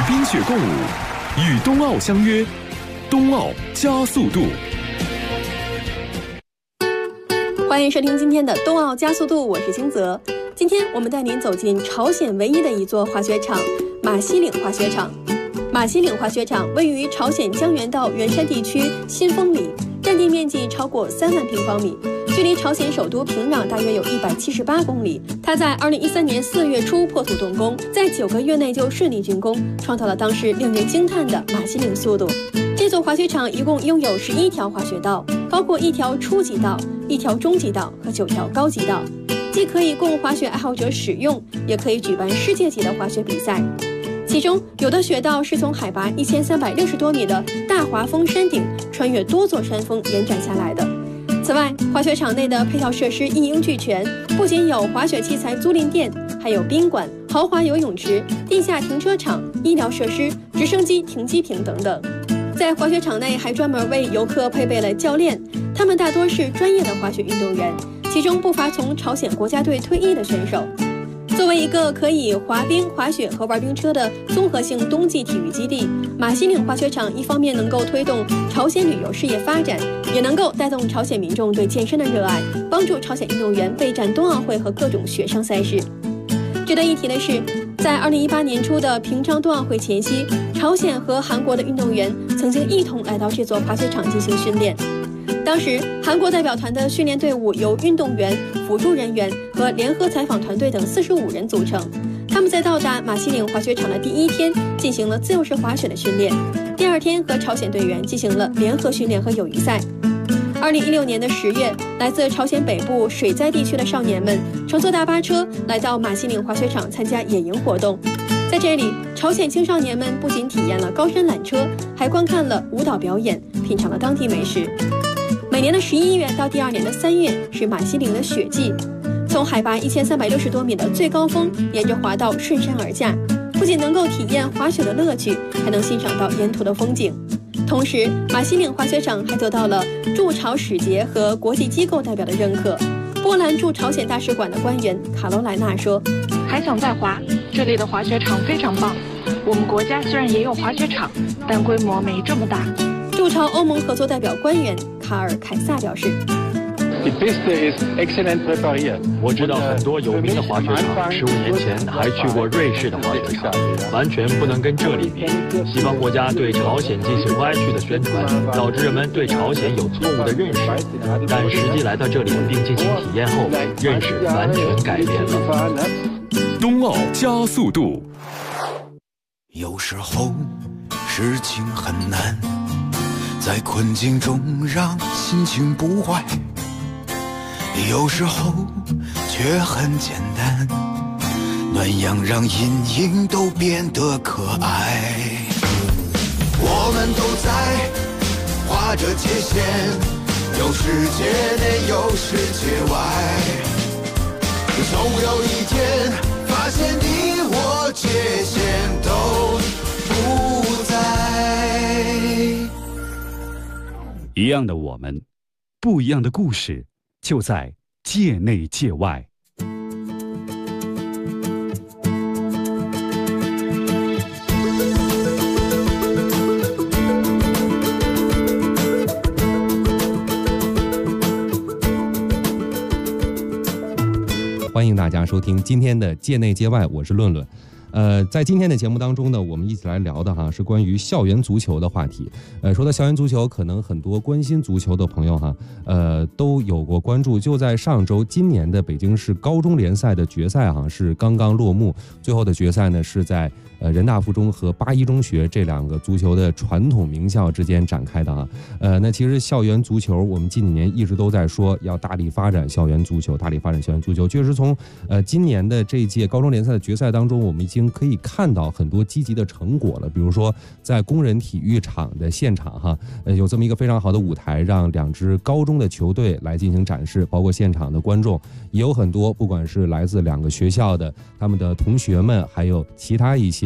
冰雪共舞，与冬奥相约，冬奥加速度。 欢迎收听今天的冬奥加速度，我是金泽。今天我们带您走进朝鲜唯一的一座滑雪场——马西岭滑雪场。马西岭滑雪场位于朝鲜江原道元山地区新丰里，占地面积超过3万平方米，距离朝鲜首都平壤大约有178公里。它在2013年4月初破土动工，在9个月内就顺利竣工，创造了当时令人惊叹的马西岭速度。这座滑雪场一共拥有11条滑雪道，包括1条初级道、1条中级道和9条高级道，既可以供滑雪爱好者使用，也可以举办世界级的滑雪比赛。其中有的雪道是从海拔1360多米的大华峰山顶穿越多座山峰延展下来的。此外，滑雪场内的配套设施一应俱全，不仅有滑雪器材租赁店，还有宾馆、豪华游泳池、地下停车场、医疗设施、直升机停机坪等等。在滑雪场内还专门为游客配备了教练，他们大多是专业的滑雪运动员，其中不乏从朝鲜国家队退役的选手。作为一个可以滑冰、滑雪和玩冰车的综合性冬季体育基地，马西岭滑雪场一方面能够推动朝鲜旅游事业发展，也能够带动朝鲜民众对健身的热爱，帮助朝鲜运动员备战冬奥会和各种雪上赛事。值得一提的是，在2018年初的平昌冬奥会前夕，朝鲜和韩国的运动员曾经一同来到这座滑雪场进行训练。当时，韩国代表团的训练队伍由运动员、辅助人员和联合采访团队等45人组成。他们在到达马西岭滑雪场的第1天进行了自由式滑雪的训练，第2天和朝鲜队员进行了联合训练和友谊赛。2016年的10月，来自朝鲜北部水灾地区的少年们乘坐大巴车来到马西岭滑雪场参加野营活动。在这里，朝鲜青少年们不仅体验了高山缆车，还观看了舞蹈表演，品尝了当地美食。每年的11月到第2年的3月是马西岭的雪季，从海拔1360多米的最高峰沿着滑道顺山而下，不仅能够体验滑雪的乐趣，还能欣赏到沿途的风景。同时，马西岭滑雪场还得到了驻朝使节和国际机构代表的认可。波兰驻朝鲜大使馆的官员卡罗莱娜说：“ 还想再滑，这里的滑雪场非常棒。我们国家虽然也有滑雪场，但规模没这么大。” 驻朝欧盟合作代表官员卡尔凯撒表示：“ 我知道很多有名的滑雪场，15年前还去过瑞士的滑雪场，完全不能跟这里比。西方国家对朝鲜进行歪曲的宣传，导致人们对朝鲜有错误的认识。但实际来到这里并进行体验后，认识完全改变了。” 冬奥加速度。 有时候事情很难，在困境中让心情不坏，有时候却很简单，暖阳让阴影都变得可爱。我们都在划着界限，有世界内有世界外，总有一天发现你我界限都不在。 一样的我们，不一样的故事，就在界内界外。 欢迎大家收听今天的界内界外，我是论论。在今天的节目当中呢，我们一起来聊的是关于校园足球的话题。说到校园足球，可能很多关心足球的朋友都有过关注。就在上周，今年的北京市高中联赛的决赛是刚刚落幕，最后的决赛呢是在人大附中和八一中学这2个足球的传统名校之间展开的那其实校园足球，我们近几年一直都在说要大力发展校园足球，大力发展校园足球。确实从今年的这一届高中联赛的决赛当中，我们已经可以看到很多积极的成果了。比如说在工人体育场的现场有这么一个非常好的舞台，让2支高中的球队来进行展示，包括现场的观众也有很多，不管是来自2个学校的他们的同学们，还有其他一些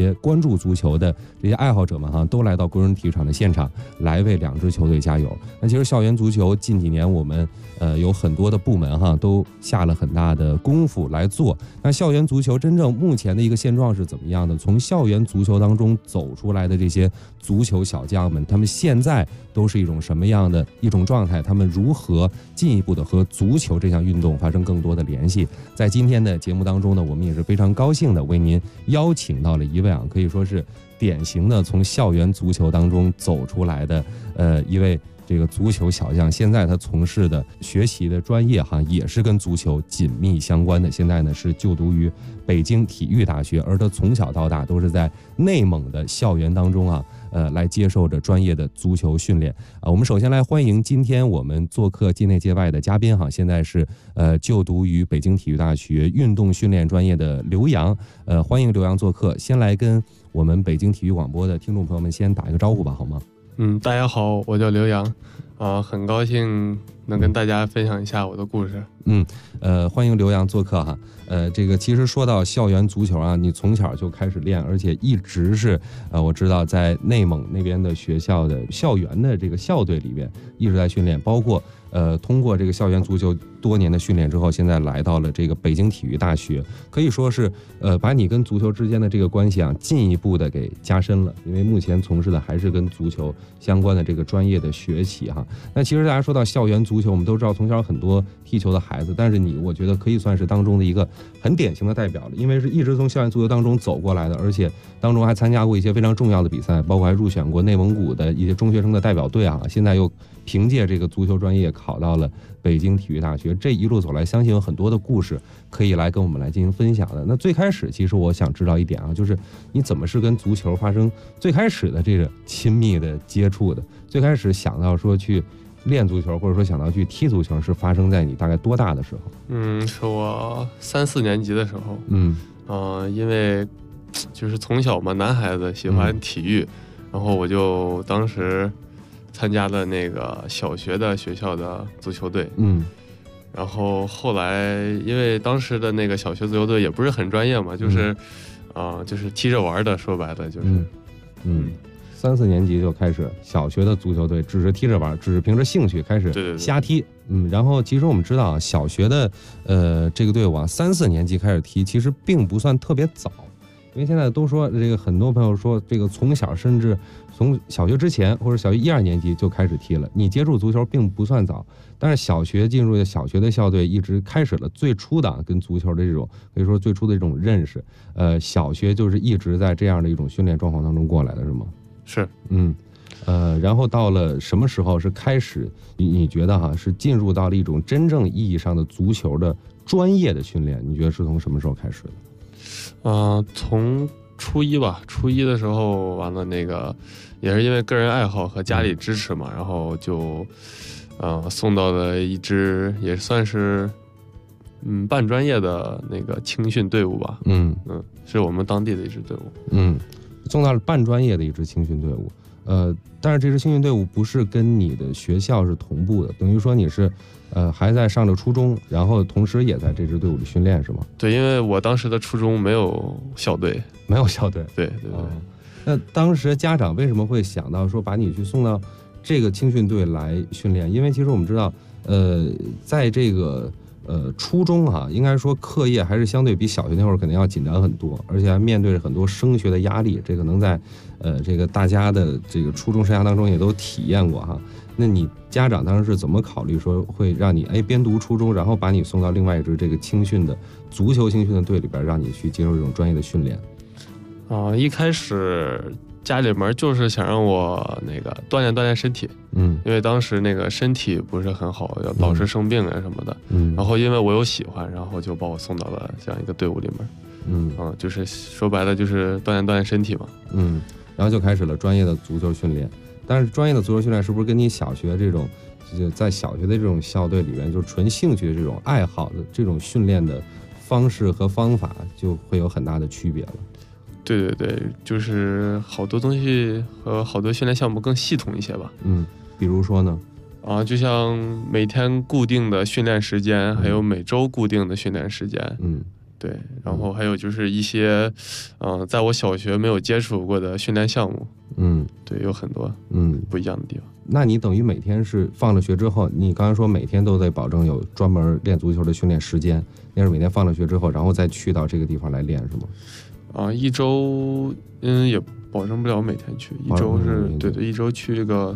些关注足球的这些爱好者们都来到工人体育场的现场，来为2支球队加油。那其实校园足球近几年我们有很多的部门都下了很大的功夫来做。那校园足球真正目前的一个现状是怎么样的？从校园足球当中走出来的这些足球小将们，他们现在都是一种什么样的一种状态？他们如何进一步的和足球这项运动发生更多的联系？在今天的节目当中呢，我们也是非常高兴的为您邀请到了一位可以说是典型的从校园足球当中走出来的一位这个足球小将。现在他从事的学习的专业也是跟足球紧密相关的。现在呢是就读于北京体育大学，而他从小到大都是在内蒙的校园当中来接受着专业的足球训练我们首先来欢迎今天我们做客界内界外的嘉宾现在是就读于北京体育大学运动训练专业的刘洋欢迎刘洋做客。先来跟我们北京体育广播的听众朋友们先打一个招呼吧，好吗？ 大家好，我叫刘洋很高兴能跟大家分享一下我的故事。 欢迎刘洋做客这个其实说到校园足球你从小就开始练，而且一直是我知道在内蒙那边的学校的校园的这个校队里边一直在训练，包括通过这个校园足球多年的训练之后，现在来到了这个北京体育大学，可以说是把你跟足球之间的这个关系进一步的给加深了，因为目前从事的还是跟足球相关的这个专业的学习那其实大家说到校园足球，我们都知道从小很多踢球的孩子，但是我觉得可以算是当中的一个很典型的代表了，因为是一直从校园足球当中走过来的，而且当中还参加过一些非常重要的比赛，包括还入选过内蒙古的一些中学生的代表队现在又凭借这个足球专业考到了北京体育大学。这一路走来，相信有很多的故事可以来跟我们来进行分享的。那最开始其实我想知道一点就是你怎么是跟足球发生最开始的这个亲密的接触的？最开始想到说去练足球，或者说想到去踢足球，是发生在你大概多大的时候？ 是我3、4年级的时候。因为就是从小嘛，男孩子喜欢体育，然后我就当时参加了那个小学的学校的足球队。然后后来因为当时的那个小学足球队也不是很专业嘛，就是就是踢着玩的，说白了就是 3、4年级就开始小学的足球队，只是踢着玩，只是凭着兴趣开始瞎踢。然后其实我们知道小学的这个队伍3、4年级开始踢，其实并不算特别早，因为现在都说这个很多朋友说这个从小甚至从小学之前或者小学1、2年级就开始踢了，你接触足球并不算早。但是小学进入小学的校队，一直开始了最初的跟足球的这种可以说最初的这种认识。小学就是一直在这样的一种训练状况当中过来的，是吗？ 是。 然后到了什么时候是开始你觉得是进入到了一种真正意义上的足球的专业的训练？你觉得是从什么时候开始的？ 从初一吧，初一的时候完了那个也是因为个人爱好和家里支持嘛，然后就送到了一支也算是半专业的那个青训队伍吧。是我们当地的一支队伍。 送到了半专业的一支青训队伍。但是这支青训队伍不是跟你的学校是同步的，等于说你是还在上着初中，然后同时也在这支队伍里训练，是吗？ 对，因为我当时的初中没有校队。 没有校队。 对。 那当时家长为什么会想到说把你去送到这个青训队来训练？因为其实我们知道在这个初中应该说课业还是相对比小学那会儿肯定要紧张很多，而且还面对着很多升学的压力，这个能在这个大家的这个初中生涯当中也都体验过那你家长当时是怎么考虑说会让你边读初中，然后把你送到另外一支这个青训的足球青训的队里边，让你去接受这种专业的训练？ 一开始家里面就是想让我那个锻炼锻炼身体，因为当时那个身体不是很好，老是生病什么的，然后因为我有喜欢，然后就把我送到了这样一个队伍里面，就是说白了就是锻炼锻炼身体嘛， 然后就开始了专业的足球训练。但是专业的足球训练是不是跟你小学这种就在小学的这种校队里面就是纯兴趣的这种爱好的这种训练的方式和方法就会有很大的区别了？ 对，就是好多东西和好多训练项目更系统一些吧。 比如说呢？ 就像每天固定的训练时间，还有每周固定的训练时间， 对，然后还有就是一些，在我小学没有接触过的训练项目，对，有很多不一样的地方。 那你等于每天是放了学之后，你刚才说每天都得保证有专门练足球的训练时间，那是每天放了学之后，然后再去到这个地方来练是吗？ 一周也保证不了每天去，一周是对，一周去这个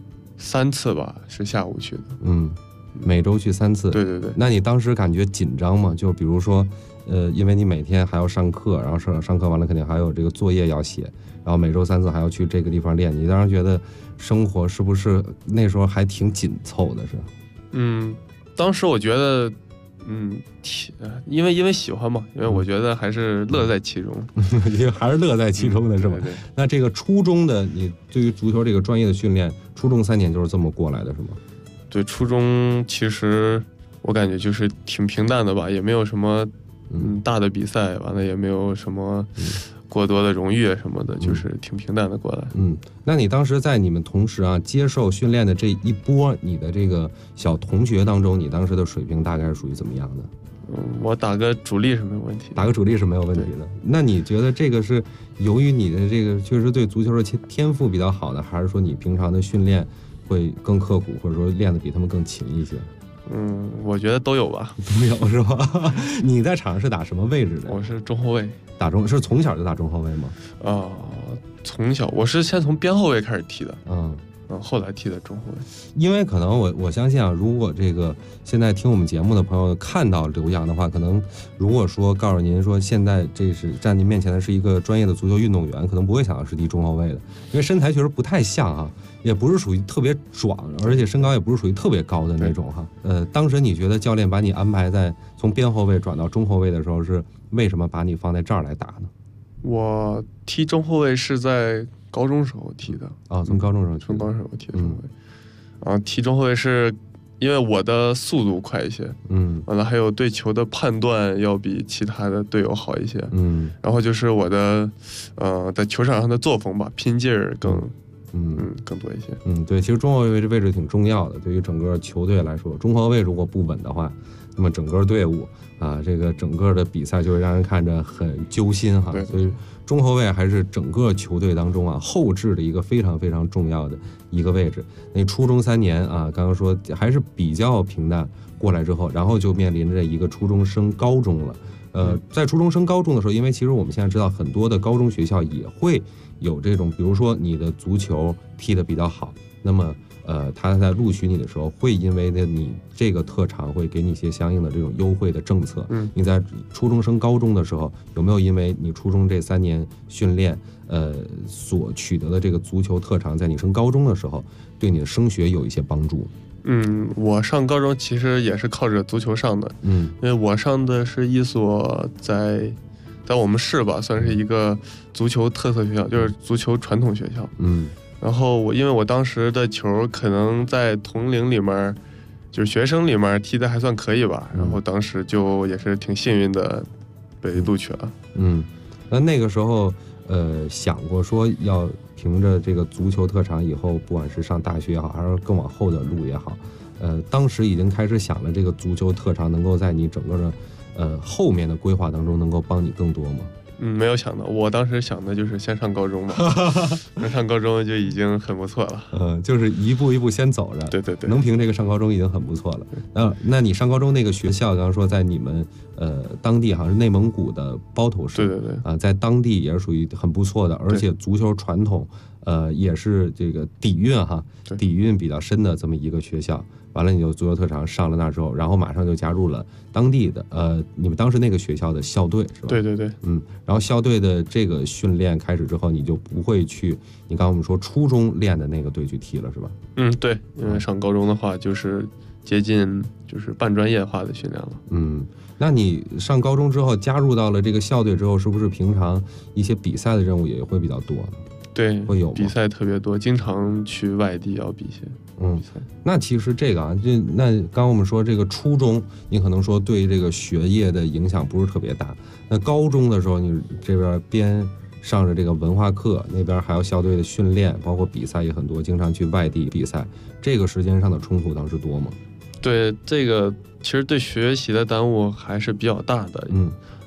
3次吧，是下午去的。 每周去3次。 对对对。 那你当时感觉紧张吗？就比如说，因为你每天还要上课，然后上课完了肯定还有这个作业要写，然后每周3次还要去这个地方练，你当时觉得生活是不是那时候还挺紧凑的？是？ 当时我觉得，因为喜欢嘛，因为我觉得还是乐在其中， 还是乐在其中的是吧？ 对。 那这个初中的你对于足球这个专业的训练，初中3年就是这么过来的是吗？对， 初中其实我感觉就是挺平淡的吧，也没有什么大的比赛，完了也没有什么过多的荣誉什么的，就是挺平淡的过来。 那你当时在你们同时接受训练的这一波你的这个小同学当中，你当时的水平大概是属于怎么样的？ 我打个主力是没有问题的。 打个主力是没有问题的。那你觉得这个是由于你的这个确实对足球的天赋比较好的，还是说你平常的训练会更刻苦，或者说练得比他们更勤一些？ 我觉得都有吧。 都有是吧？你在场上是打什么位置的？ 我是中后卫。 是从小就打中后卫吗？ 从小我是先从边后卫开始踢的。后来踢的中后卫。 因为可能我相信如果这个现在听我们节目的朋友看到刘洋的话，可能如果说告诉您说现在这是站您面前的是一个专业的足球运动员，可能不会想到是踢中后卫的，因为身材确实不太像也不是属于特别壮，而且身高也不是属于特别高的那种当时你觉得教练把你安排在从边后卫转到中后卫的时候，是为什么把你放在这儿来打呢？ 我踢中后卫是在高中时候踢的。 从高中时候踢的中后卫。踢中后卫是因为我的速度快一些，完了还有对球的判断要比其他的队友好一些，然后就是我的在球场上的作风吧，拼劲儿更多一些。 对，其实中后卫这位置挺重要的，对于整个球队来说，中后卫如果不稳的话，那么整个队伍这个整个的比赛就会让人看着很揪心对。 所以中后卫还是整个球队当中后置的一个非常非常重要的一个位置。那初中3年刚刚说还是比较平淡过来之后，然后就面临着一个初中升高中了。在初中升高中的时候，因为其实我们现在知道很多的高中学校也会有这种，比如说你的足球踢得比较好，那么他在录取你的时候会因为你这个特长会给你一些相应的这种优惠的政策。你在初中升高中的时候，有没有因为你初中这3年训练所取得的这个足球特长，在你升高中的时候对你的升学有一些帮助？ 我上高中其实也是靠着足球上的。因为我上的是一所在我们市吧，算是一个足球特色学校，就是足球传统学校。然后因为我当时的球可能在同龄里面，就是学生里面踢的还算可以吧，然后当时就也是挺幸运的被录取了。 那个时候想过说要凭着这个足球特长以后不管是上大学也好，还是更往后的路也好，当时已经开始想了这个足球特长能够在你整个的后面的规划当中能够帮你更多吗？ 没有想到，我当时想的就是先上高中嘛，能上高中就已经很不错了。 就是一步一步先走着。 对， 能凭这个上高中已经很不错了。那你上高中那个学校，刚刚说在你们当地好像是内蒙古的包头市。 对。 在当地也是属于很不错的，而且足球传统也是这个底蕴比较深的这么一个学校。完了你就足球特长上了那之后，然后马上就加入了当地的你们当时那个学校的校队是吧？ 对。 然后校队的这个训练开始之后，你就不会去你刚刚我们说初中练的那个队去踢了是吧？ 对，因为上高中的话就是接近就是半专业化的训练了。 那你上高中之后加入到了这个校队之后，是不是平常一些比赛的任务也会比较多呢？ 对， 会有比赛特别多，经常去外地要比一些比赛。 那其实这个那刚刚我们说这个初中，你可能说对这个学业的影响不是特别大。那高中的时候，你这边边上着这个文化课，那边还有校队的训练，包括比赛也很多，经常去外地比赛，这个时间上的冲突当时多吗？ 对，这个其实对学习的耽误还是比较大的。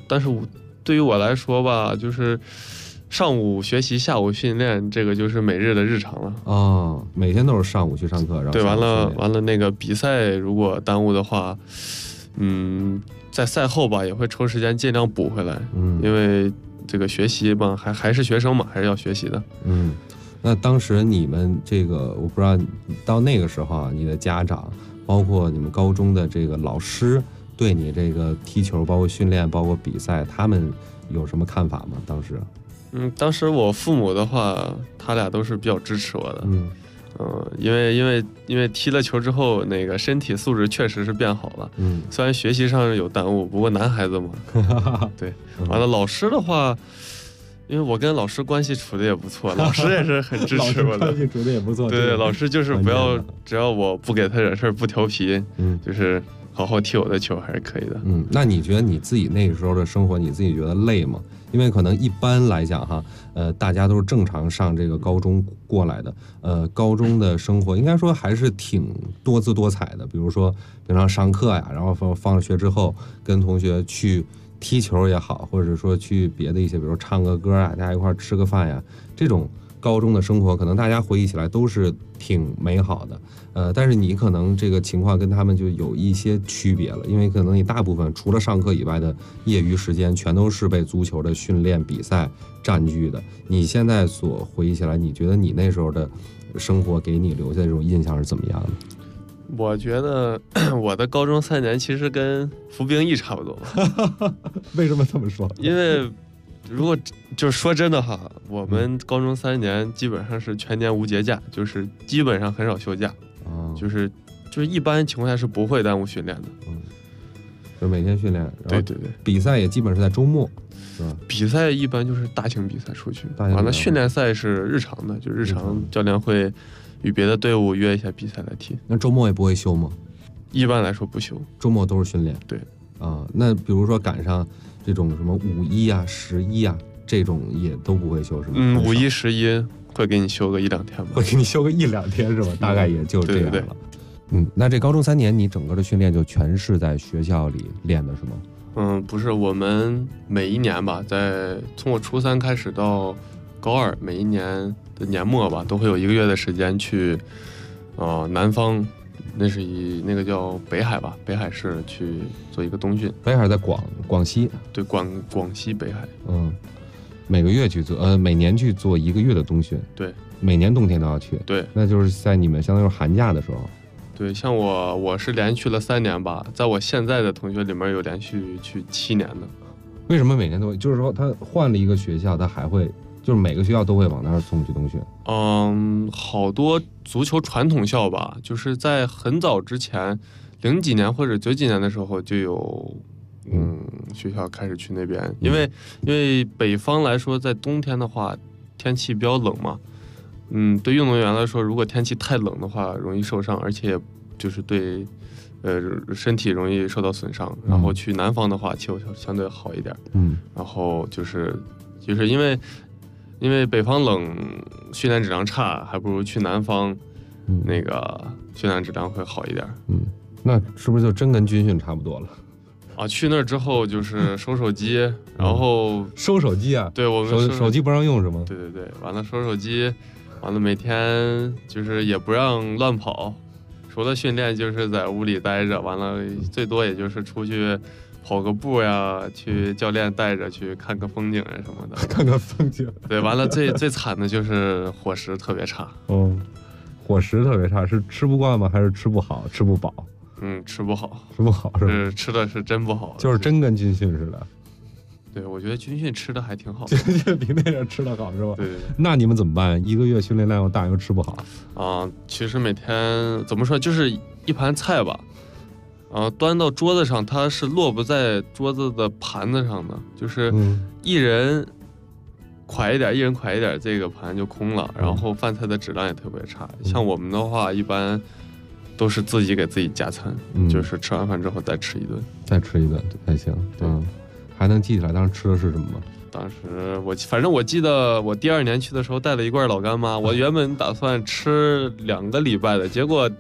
但是对于我来说吧，就是上午学习，下午训练，这个就是每日的日常了。 哦，每天都是上午去上课，然后对，完了那个比赛如果耽误的话，在赛后吧也会抽时间尽量补回来。因为这个学习嘛，还是学生嘛，还是要学习的。 那当时你们这个，我不知道到那个时候啊，你的家长，包括你们高中的这个老师，对你这个踢球，包括训练，包括比赛，他们有什么看法吗？当时？ 当时我父母的话，他俩都是比较支持我的。因为踢了球之后，那个身体素质确实是变好了。虽然学习上有耽误，不过男孩子嘛。对，完了老师的话，因为我跟老师关系处的也不错，老师也是很支持我的。 关系处的也不错。 对，老师就是只要我不给他惹事，不调皮，就是好好踢我的球还是可以的。 那你觉得你自己那个时候的生活，你自己觉得累吗？因为可能一般来讲哈，大家都是正常上这个高中过来的，高中的生活应该说还是挺多姿多彩的。比如说平常上课呀，然后放了学之后跟同学去踢球也好，或者说去别的一些，比如唱个歌啊，大家一块吃个饭呀，这种高中的生活可能大家回忆起来都是挺美好的。但是你可能这个情况跟他们就有一些区别了，因为可能你大部分除了上课以外的业余时间全都是被足球的训练比赛占据的。你现在所回忆起来，你觉得你那时候的生活给你留下的这种印象是怎么样的？ 我觉得我的高中3年其实跟服兵役差不多吧。 为什么这么说？ 因为如果就是说真的哈，我们高中3年基本上是全年无节假，就是基本上很少休假。就是一般情况下是不会耽误训练的。 就每天训练。 对， 比赛也基本是在周末，是吧？ 比赛一般就是大型比赛出去，完了训练赛是日常的，就日常教练会与别的队伍约一下比赛来踢。 那周末也不会休吗？ 一般来说不休， 周末都是训练。 对。 那比如说赶上这种什么5·1啊、11啊，这种也都不会休是吗 ？5·1、11会给你休个1-2天吧。 会给你休个1-2天是吧？大概也就这样了。 对。 那这高中3年你整个的训练就全是在学校里练的是吗？ 不是，我们每一年吧，从我初3开始到高2，每一年的年末吧，都会有1个月的时间去南方，那个叫北海吧，北海市去做一个冬训。 北海在广西。 对，广西北海。 每个月去做，每年去做1个月的冬训。 对， 每年冬天都要去。 对， 那就是在你们相当于寒假的时候。 对，像我是连续了3年吧，在我现在的同学里面有连续去7年的。 为什么每年都会？就是说他换了一个学校，他还会就是每个学校都会往那儿送去冬训？ 好多足球传统校吧，就是在很早之前，00几年或者90几年的时候就有学校开始去那边，因为北方来说，在冬天的话天气比较冷嘛。对运动员来说，如果天气太冷的话，容易受伤，而且就是对，身体容易受到损伤。然后去南方的话，气候相对好一点。然后就是因为北方冷，训练质量差，还不如去南方，那个训练质量会好一点。 那是不是就真跟军训差不多了？ 去那儿之后就是收手机，然后收手机啊？ 对，我们手机不让用是吗？ 对，完了收手机。完了，每天就是也不让乱跑，除了训练就是在屋里待着。完了，最多也就是出去跑个步呀，去教练带着去看个风景啊什么的。 看个风景。 对，完了最惨的就是伙食特别差。 伙食特别差是吃不惯吗？还是吃不好、吃不饱？ 吃不好。 吃不好是吧？ 吃的是真不好， 就是真跟军训似的。 对，我觉得军训吃的还挺好， 军训比那边吃的好是吧？ 对。 那你们怎么办？1个月训练量又大又吃不好其实每天怎么说，就是一盘菜吧，端到桌子上，它是落不在桌子的盘子上的，就是一人蒯一点，这个盘就空了，然后饭菜的质量也特别差。像我们的话，一般都是自己给自己加餐，就是吃完饭之后再吃一顿还行。还能记起来当时吃的是什么吗？ 当时反正我记得我第2年去的时候带了一罐老干妈，我原本打算吃2个礼拜的，结果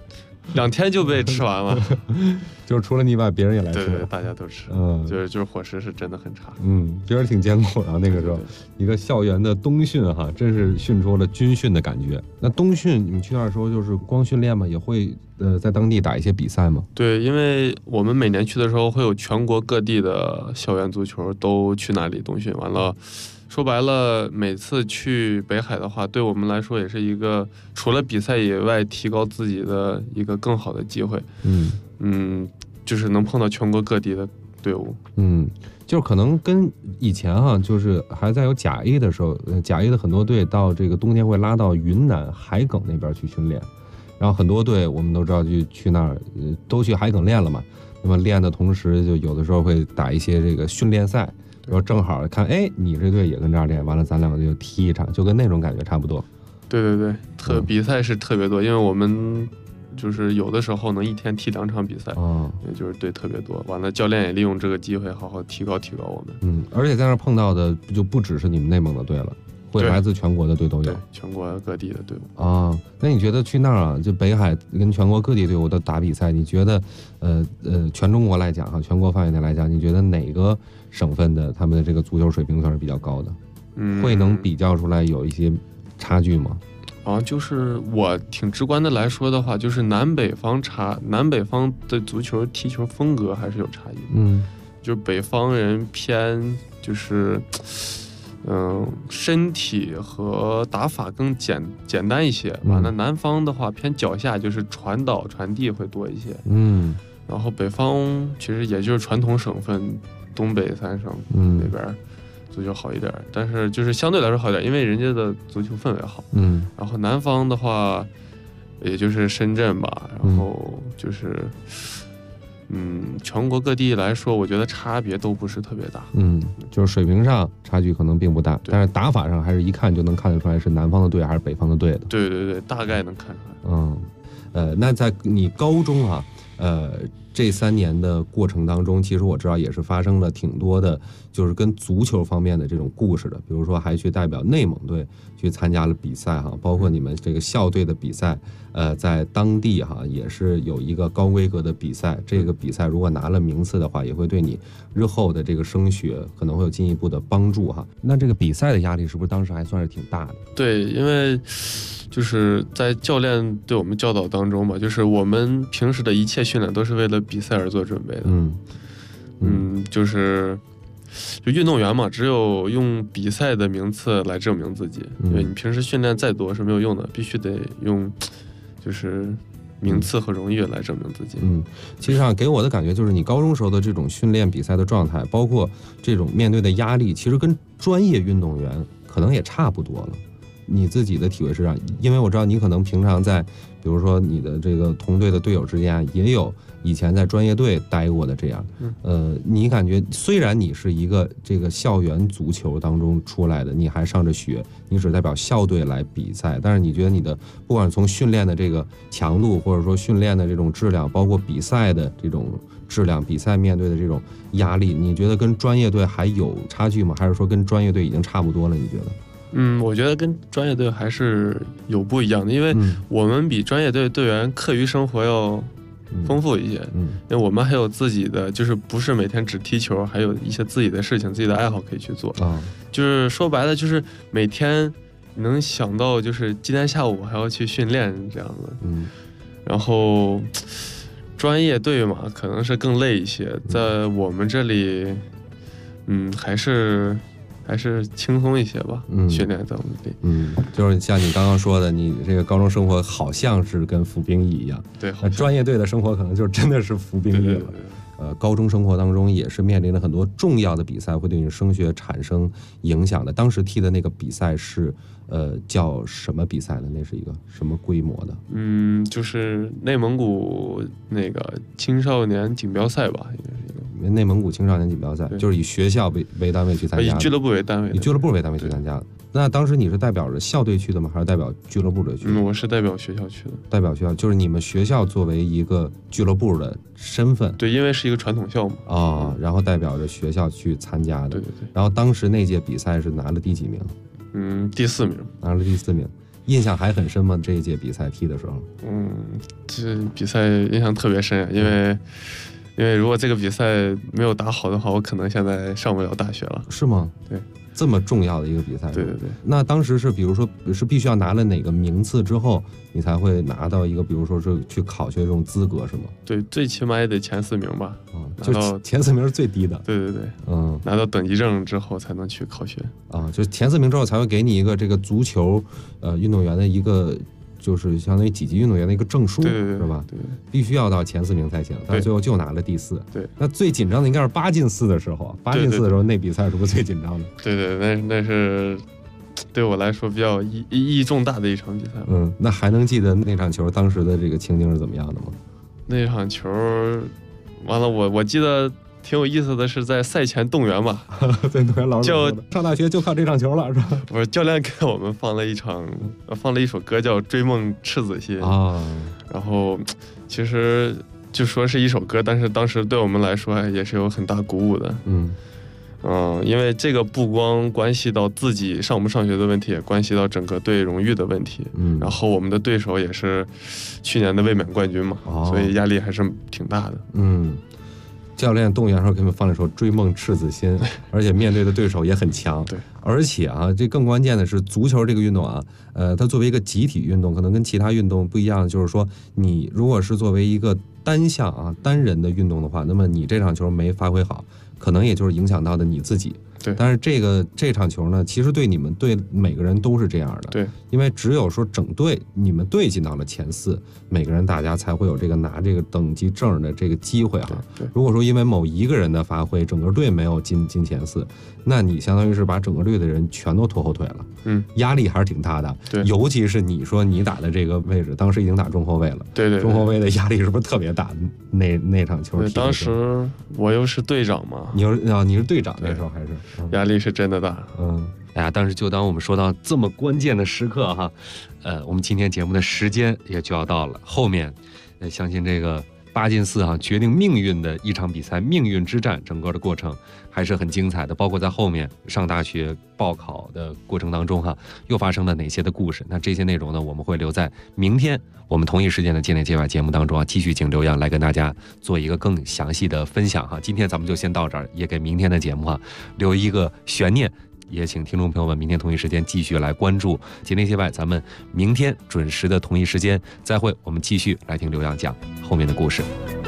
2天就被吃完了。 就是除了你以外，别人也来吃。 对，大家都吃。就是伙食是真的很差。 觉得挺艰苦的那个时候。一个校园的冬训哈，真是训出了军训的感觉。那冬训你们去那儿的时候就是光训练吗？也会在当地打一些比赛吗？ 对，因为我们每年去的时候会有全国各地的校园足球都去那里冬训，完了。说白了，每次去北海的话，对我们来说也是一个除了比赛以外提高自己的一个更好的机会。就是能碰到全国各地的队伍。 就是可能跟以前就是还在有甲 A 的时候，甲 A 的很多队到这个冬天会拉到云南海埂那边去训练，然后很多队我们都知道就去那儿，都去海埂练了嘛。那么练的同时，就有的时候会打一些这个训练赛。然后正好看，你这队也跟这儿练，完了咱两个就踢一场，就跟那种感觉差不多。 对，比赛是特别多，因为我们就是有的时候能一天踢2场比赛，也就是队特别多。完了，教练也利用这个机会好好提高我们。 而且在那儿碰到的就不只是你们内蒙的队了，会来自全国的队都有， 对，全国各地的队伍那你觉得去那儿就北海跟全国各地队伍的打比赛，你觉得全中国来讲全国范围内来讲，你觉得哪个省份的他们的这个足球水平算是比较高的？会能比较出来有一些差距吗？ 就是我挺直观的来说的话，就是南北方的足球踢球风格还是有差异的。就是北方人偏就是身体和打法更简单一些，完了南方的话偏脚下，就是传导传递会多一些。然后北方其实也就是传统省份东北3省那边足球好一点，但是就是相对来说好一点，因为人家的足球氛围好。然后南方的话也就是深圳吧，然后就是全国各地来说，我觉得差别都不是特别大。 就是水平上差距可能并不大，但是打法上还是一看就能看得出来是南方的队还是北方的队的。 对，大概能看出来。 那在你高中这3年的过程当中，其实我知道也是发生了挺多的，就是跟足球方面的这种故事的。比如说还去代表内蒙队去参加了比赛包括你们这个校队的比赛，在当地也是有一个高规格的比赛。这个比赛如果拿了名次的话，也会对你日后的这个升学可能会有进一步的帮助那这个比赛的压力是不是当时还算是挺大的？ 对，因为就是在教练对我们教导当中吧，就是我们平时的一切训练都是为了比赛而做准备的。就是运动员嘛，只有用比赛的名次来证明自己，因为你平时训练再多是没有用的，必须得用就是名次和荣誉来证明自己。 其实给我的感觉就是你高中时候的这种训练比赛的状态，包括这种面对的压力，其实跟专业运动员可能也差不多了。你自己的体会是这样，因为我知道你可能平常在比如说你的这个同队的队友之间也有以前在专业队待过的这样，你感觉虽然你是一个这个校园足球当中出来的，你还上着学，你只代表校队来比赛，但是你觉得你的不管从训练的这个强度，或者说训练的这种质量，包括比赛的这种质量，比赛面对的这种压力，你觉得跟专业队还有差距吗？还是说跟专业队已经差不多了？你觉得？ 我觉得跟专业队还是有不一样的，因为我们比专业队队员课余生活要丰富一些，因为我们还有自己的，就是不是每天只踢球，还有一些自己的事情、自己的爱好可以去做。就是说白了，就是每天能想到，就是今天下午还要去训练这样子。然后专业队嘛，可能是更累一些，在我们这里，还是轻松一些吧，训练在我们这里。 就是像你刚刚说的，你这个高中生活好像是跟服兵役一样， 对， 专业队的生活可能就真的是服兵役了。高中生活当中也是面临了很多重要的比赛，会对你升学产生影响的。当时踢的那个比赛是叫什么比赛呢？那是一个什么规模的？ 就是内蒙古那个青少年锦标赛吧，应该是一个。 内蒙古青少年锦标赛，就是以学校为单位去参加， 以俱乐部为单位， 以俱乐部为单位去参加的。那当时你是代表着校队去的吗？还是代表俱乐部队去的？ 我是代表学校去的。 代表学校，就是你们学校作为一个俱乐部的身份。 对，因为是一个传统项目然后代表着学校去参加的。 对。 然后当时那届比赛是拿了第几名？ 第4名。 拿了第4名。 印象还很深吗？这一届比赛踢的时候？ 这比赛印象特别深，因为如果这个比赛没有打好的话，我可能现在上不了大学了。 是吗？ 对。 这么重要的一个比赛， 对。 那当时是比如说是必须要拿了哪个名次之后，你才会拿到一个比如说是去考学这种资格是吗？ 对，最起码也得前4名吧。 就前4名是最低的。 对。拿到等级证之后才能去考学。就前4名之后才会给你一个这个足球运动员的一个。就是相当于几级运动员的一个证书，是吧？对，必须要到前4名才行，但最后就拿了第4。对，那最紧张的应该是8进4的时候，8进4的时候那比赛是不是最紧张的？ 对，那是对我来说比较意义重大的一场比赛。 那还能记得那场球当时的这个情景是怎么样的吗？ 那场球，完了我记得。挺有意思的是，在赛前动员吧， 在动员老师说上大学就靠这场球了，是吧？ 不是，教练给我们放了一首歌叫《追梦赤子心》然后其实就说是一首歌，但是当时对我们来说也是有很大鼓舞的。因为这个不光关系到自己上不上学的问题，也关系到整个队荣誉的问题。然后我们的对手也是去年的卫冕冠军嘛，所以压力还是挺大的。 教练动员的时候给我们放了一首《追梦赤子心》，而且面对的对手也很强。 对， 而且这更关键的是足球这个运动它作为一个集体运动，可能跟其他运动不一样，就是说你如果是作为一个单项单人的运动的话，那么你这场球没发挥好，可能也就是影响到的你自己。 对， 但是这场球呢，其实对你们对每个人都是这样的。 对， 因为只有说整队你们队进到了前4，每个人大家才会有这个拿这个等级证的这个机会对， 如果说因为某一个人的发挥，整个队没有进前4，那你相当于是把整个队的人全都拖后腿了。压力还是挺大的。 对， 尤其是你说你打的这个位置，当时已经打中后卫了。 对， 中后卫的压力是不是特别大？那场球对，当时我又是队长嘛。 你是队长那时候还是？ 压力是真的大。 哎呀，但是就当我们说到这么关键的时刻我们今天节目的时间也就要到了，后面相信这个8进4决定命运的一场比赛，命运之战，整个的过程还是很精彩的，包括在后面上大学报考的过程当中又发生了哪些的故事。那这些内容呢，我们会留在明天我们同一时间的界内界外节目当中继续请刘洋来跟大家做一个更详细的分享今天咱们就先到这儿，也给明天的节目留一个悬念，也请听众朋友们明天同一时间继续来关注界内界外，咱们明天准时的同一时间再会，我们继续来听刘洋讲后面的故事。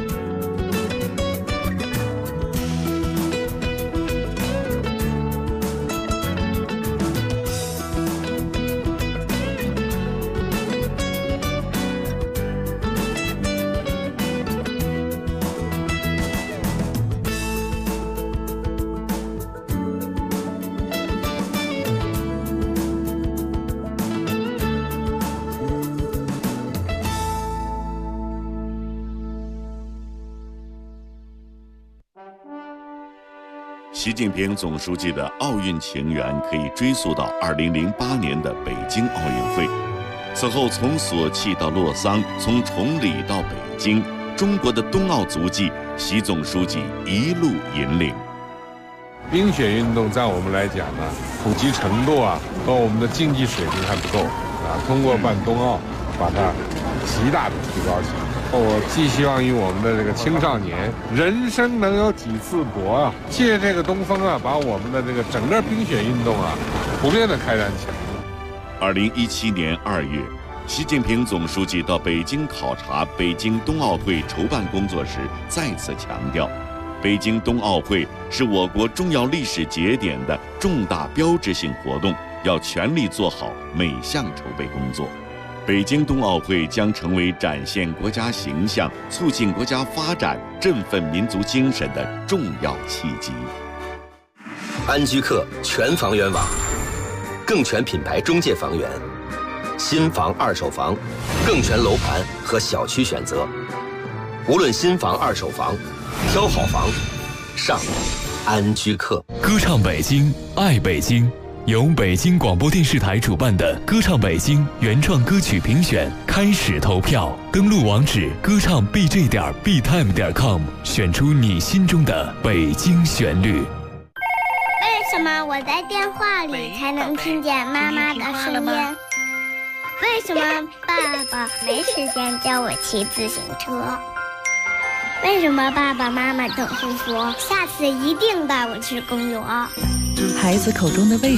习近平总书记的奥运情缘可以追溯到2008年的北京奥运会。此后，从索契到洛桑，从崇礼到北京，中国的冬奥足迹，习总书记一路引领。 冰雪运动在我们来讲呢，普及程度和我们的竞技水平还不够通过办冬奥，把它极大的提高起来。我寄希望于我们的这个青少年，人生能有几次搏借这个东风把我们的这个整个冰雪运动普遍的开展起来。 2017年2月，习近平总书记到北京考察北京冬奥会筹办工作时，再次强调，北京冬奥会是我国重要历史节点的重大标志性活动，要全力做好每项筹备工作。北京冬奥会将成为展现国家形象、促进国家发展、振奋民族精神的重要契机。 安居客全房源网，更全品牌中介房源，新房、二手房，更全楼盘和小区选择。无论新房、二手房，挑好房，上安居客。 歌唱北京，爱北京。由北京广播电视台主办的歌唱北京原创歌曲评选开始投票，登录网址歌唱 bj.btime.com， 选出你心中的北京旋律。 为什么我在电话里才能听见妈妈的声音？ 为什么爸爸没时间教我骑自行车？为什么爸爸妈妈总是说下次一定带我去公园？ 孩子口中的为